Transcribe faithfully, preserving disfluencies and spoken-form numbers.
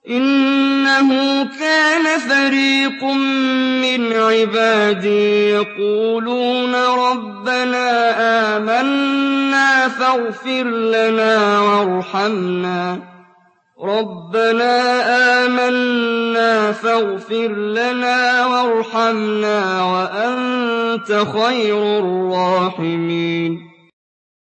إِنَّهُ كَانَ فَرِيقٌ مِّنْ عِبَادِي يَقُولُونَ رَبَّنَا آمَنَّا فَاغْفِرْ لَنَا وَارْحَمْنَا رَبَّنَا آمَنَّا فَاغْفِرْ لَنَا وَارْحَمْنَا وَأَنتَ خَيْرُ الرَّاحِمِينَ